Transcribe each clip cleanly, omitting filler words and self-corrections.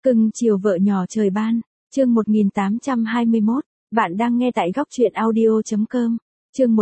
Cưng chiều vợ nhỏ trời ban, chương 1821, bạn đang nghe tại góc truyện audio.com, chương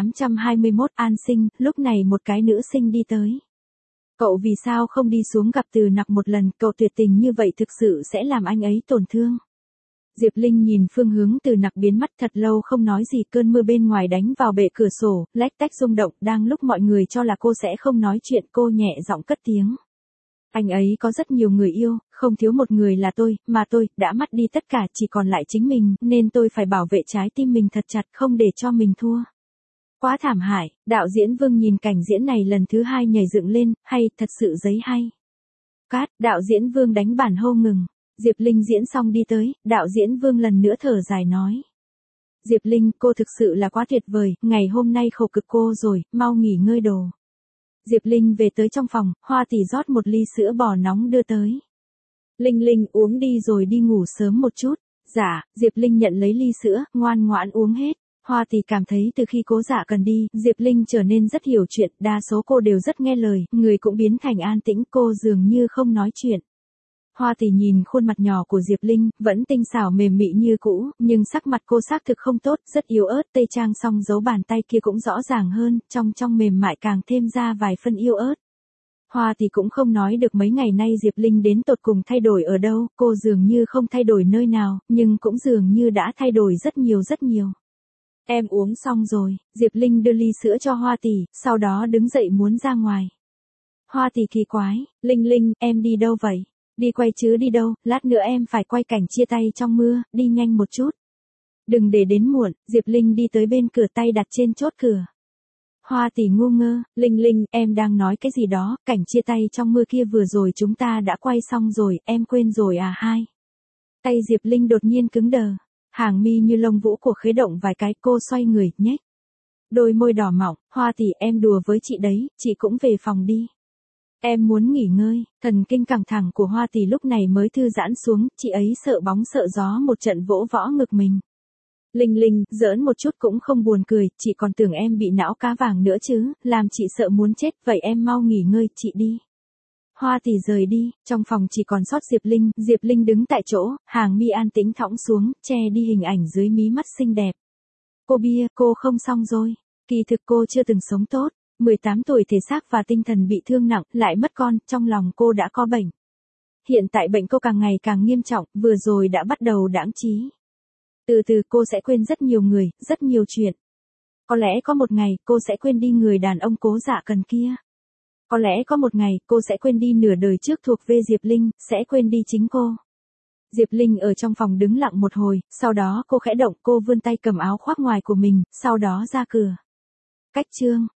1821 an sinh, lúc này một cái nữ sinh đi tới. Cậu vì sao không đi xuống gặp Từ Nặc một lần, cậu tuyệt tình như vậy thực sự sẽ làm anh ấy tổn thương. Diệp Linh nhìn phương hướng Từ Nặc biến mất thật lâu không nói gì, cơn mưa bên ngoài đánh vào bệ cửa sổ, lách tách rung động, đang lúc mọi người cho là cô sẽ không nói chuyện, cô nhẹ giọng cất tiếng. Anh ấy có rất nhiều người yêu, không thiếu một người là tôi, mà tôi đã mất đi tất cả, chỉ còn lại chính mình, nên tôi phải bảo vệ trái tim mình thật chặt, không để cho mình thua. Quá thảm hại, đạo diễn Vương nhìn cảnh diễn này lần thứ hai nhảy dựng lên, hay, thật sự giấy hay. Cát, đạo diễn Vương đánh bản hô ngừng. Diệp Linh diễn xong đi tới, đạo diễn Vương lần nữa thở dài nói. Diệp Linh, cô thực sự là quá tuyệt vời, ngày hôm nay khổ cực cô rồi, mau nghỉ ngơi đồ. Diệp Linh về tới trong phòng, Hoa Tỷ rót một ly sữa bò nóng đưa tới. Linh Linh uống đi rồi đi ngủ sớm một chút. Dạ, Diệp Linh nhận lấy ly sữa, ngoan ngoãn uống hết. Hoa Tỷ cảm thấy từ khi Cố Dạ cần đi, Diệp Linh trở nên rất hiểu chuyện, đa số cô đều rất nghe lời, người cũng biến thành an tĩnh, cô dường như không nói chuyện. Hoa Tỷ nhìn khuôn mặt nhỏ của Diệp Linh, vẫn tinh xảo mềm mị như cũ, nhưng sắc mặt cô xác thực không tốt, rất yếu ớt, tây trang song dấu bàn tay kia cũng rõ ràng hơn, trong mềm mại càng thêm ra vài phân yếu ớt. Hoa Tỷ cũng không nói được mấy ngày nay Diệp Linh đến tột cùng thay đổi ở đâu, cô dường như không thay đổi nơi nào, nhưng cũng dường như đã thay đổi rất nhiều rất nhiều. Em uống xong rồi, Diệp Linh đưa ly sữa cho Hoa Tỷ, sau đó đứng dậy muốn ra ngoài. Hoa Tỷ kỳ quái, Linh Linh, em đi đâu vậy? Đi quay chứ đi đâu, lát nữa em phải quay cảnh chia tay trong mưa, đi nhanh một chút. Đừng để đến muộn, Diệp Linh đi tới bên cửa, tay đặt trên chốt cửa. Hoa Tỷ ngu ngơ, Linh Linh, em đang nói cái gì đó, cảnh chia tay trong mưa kia vừa rồi chúng ta đã quay xong rồi, em quên rồi à hai. Tay Diệp Linh đột nhiên cứng đờ, hàng mi như lông vũ của khế động vài cái, cô xoay người, nhếch. Đôi môi đỏ mọng, Hoa Tỷ em đùa với chị đấy, chị cũng về phòng đi. Em muốn nghỉ ngơi, thần kinh căng thẳng của Hoa Tỷ lúc này mới thư giãn xuống, chị ấy sợ bóng sợ gió một trận vỗ võ ngực mình. Linh Linh, giỡn một chút cũng không buồn cười, chị còn tưởng em bị não cá vàng nữa chứ, làm chị sợ muốn chết, vậy em mau nghỉ ngơi, chị đi. Hoa Tỷ rời đi, trong phòng chỉ còn sót Diệp Linh đứng tại chỗ, hàng mi an tĩnh thõng xuống, che đi hình ảnh dưới mí mắt xinh đẹp. Cô Bia, cô không xong rồi, kỳ thực cô chưa từng sống tốt. 18 tuổi thể xác và tinh thần bị thương nặng, lại mất con, trong lòng cô đã có bệnh. Hiện tại bệnh cô càng ngày càng nghiêm trọng, vừa rồi đã bắt đầu đãng trí. Từ từ cô sẽ quên rất nhiều người, rất nhiều chuyện. Có lẽ có một ngày cô sẽ quên đi người đàn ông Cố Dạ cần kia. Có lẽ có một ngày cô sẽ quên đi nửa đời trước thuộc về Diệp Linh, sẽ quên đi chính cô. Diệp Linh ở trong phòng đứng lặng một hồi, sau đó cô khẽ động, cô vươn tay cầm áo khoác ngoài của mình, sau đó ra cửa. Cách chương